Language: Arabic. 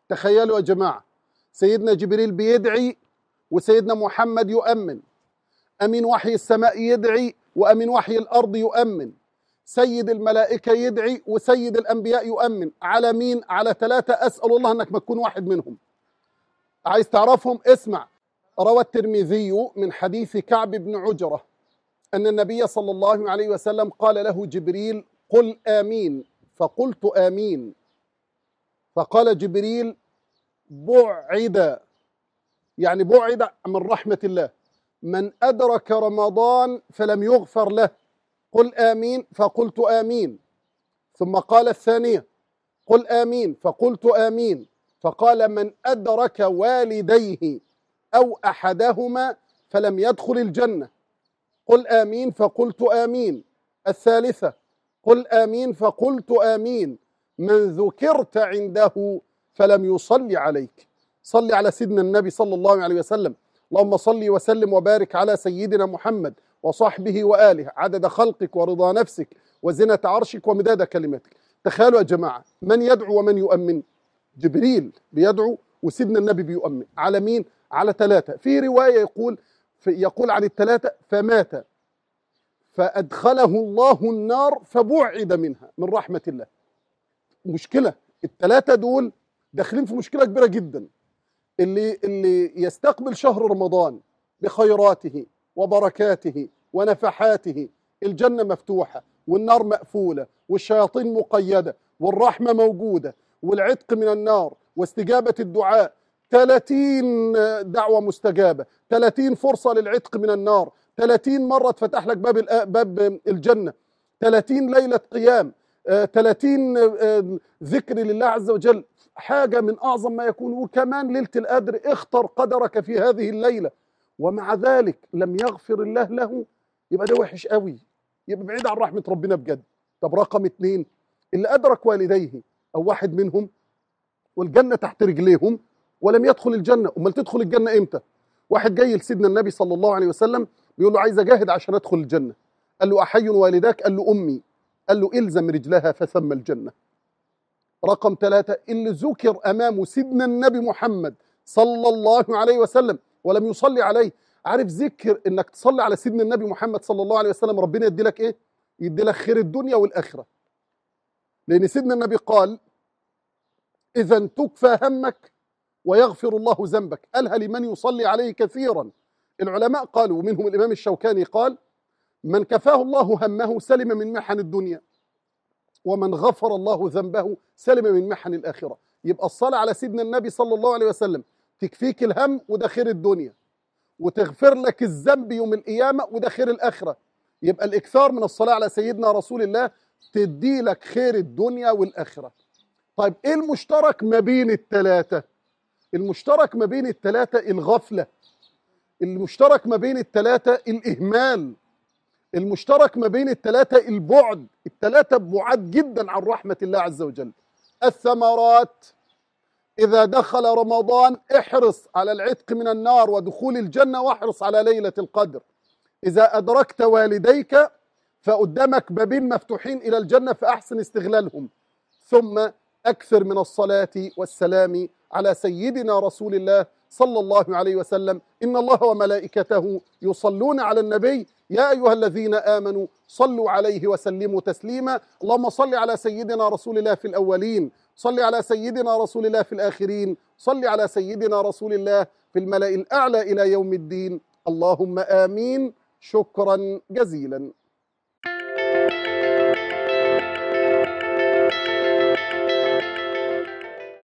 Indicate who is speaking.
Speaker 1: تخيلوا يا جماعة، سيدنا جبريل بيدعي وسيدنا محمد يؤمن، أمين وحي السماء يدعي وأمين وحي الأرض يؤمن، سيد الملائكة يدعي وسيد الأنبياء يؤمن. على مين؟ على ثلاثة، أسأل الله أنك ما تكون واحد منهم. عايز تعرفهم؟ اسمع. روى الترمذي من حديث كعب بن عجرة أن النبي صلى الله عليه وسلم قال له جبريل: قل آمين، فقلت آمين، فقال جبريل: بعد، يعني بعد من رحمة الله، من أدرك رمضان فلم يغفر له. قل آمين، فقلت آمين. ثم قال الثانية: قل آمين، فقلت آمين. فقال: من أدرك والديه أو أحدهما فلم يدخل الجنة. قل آمين، فقلت آمين. الثالثة: قل آمين، فقلت آمين. من ذكرت عنده فلم يصلي عليك. صلي على سيدنا النبي صلى الله عليه وسلم. اللهم صل وسلم وبارك على سيدنا محمد وصحبه وآله عدد خلقك ورضا نفسك وزنة عرشك ومداد كلمتك. تخيلوا يا جماعة، من يدعو ومن يؤمن؟ جبريل بيدعو وسيدنا النبي بيؤمن. على مين؟ على ثلاثة. في رواية يقول عن الثلاثة: فمات فأدخله الله النار فبعد منها من رحمة الله. مشكلة، الثلاثة دول داخلين في مشكلة كبيرة جدا. اللي يستقبل شهر رمضان بخيراته وبركاته ونفحاته، الجنة مفتوحة والنار مقفولة والشياطين مقيدة والرحمة موجودة والعتق من النار واستجابة الدعاء، 30 دعوة مستجابة، 30 فرصة للعتق من النار، 30 مرة تفتح لك باب الجنة، 30 ليلة قيام، 30 ذكر لله عز وجل، حاجة من أعظم ما يكون. وكمان ليلة القدر اختر قدرك في هذه الليلة، ومع ذلك لم يغفر الله له، يبقى ده وحش قوي، يبقى بعيد عن رحمة ربنا بجد. طب رقم 2: اللي أدرك والديه أو واحد منهم والجنة تحت رجليهم ولم يدخل الجنة. أمال تدخل الجنة إمتى؟ واحد جاي لسيدنا النبي صلى الله عليه وسلم بيقول له: عايز أجاهد عشان أدخل الجنة. قال له: أحي والداك؟ قال له: أمي. قال له: إلزم رجلها فثم الجنة. رقم 3: اللي ذكر أمامه سيدنا النبي محمد صلى الله عليه وسلم ولم يصلي عليه. عارف ذكر إنك تصلي على سيدنا النبي محمد صلى الله عليه وسلم ربنا يدي لك إيه؟ يدي لك خير الدنيا والآخرة. لأن سيدنا النبي قال: إذا تكفى همك ويغفر الله ذنبك. قالها لمن يصلي عليه كثيرا. العلماء قالوا، ومنهم الإمام الشوكاني قال: من كفاه الله همه سلم من محن الدنيا، ومن غفر الله ذنبه سلم من محن الآخرة. يبقى الصلاة على سيدنا النبي صلى الله عليه وسلم تكفيك الهم وده خير الدنيا، وتغفر لك الذنب يوم القيامة وده خير الآخرة. يبقى الإكثار من الصلاة على سيدنا رسول الله تدي لك خير الدنيا والآخرة. طيب إيه المشترك ما بين الثلاثة؟ المشترك ما بين الثلاثة الغفلة، المشترك ما بين الثلاثة الإهمال، المشترك ما بين الثلاثة البعد. الثلاثة بعاد جدا عن رحمة الله عز وجل. الثمرات: إذا دخل رمضان احرص على العتق من النار ودخول الجنة، واحرص على ليلة القدر. إذا أدركت والديك فقدامك بابين مفتوحين إلى الجنة فأحسن استغلالهم. ثم أكثر من الصلاة والسلام على سيدنا رسول الله صلى الله عليه وسلم. إن الله وملائكته يصلون على النبي يا أيها الذين آمنوا صلوا عليه وسلموا تسليما. اللهم صل على سيدنا رسول الله في الأولين، صل على سيدنا رسول الله في الآخرين، صل على سيدنا رسول الله في الملأ الأعلى إلى يوم الدين. اللهم آمين. شكرا جزيلا.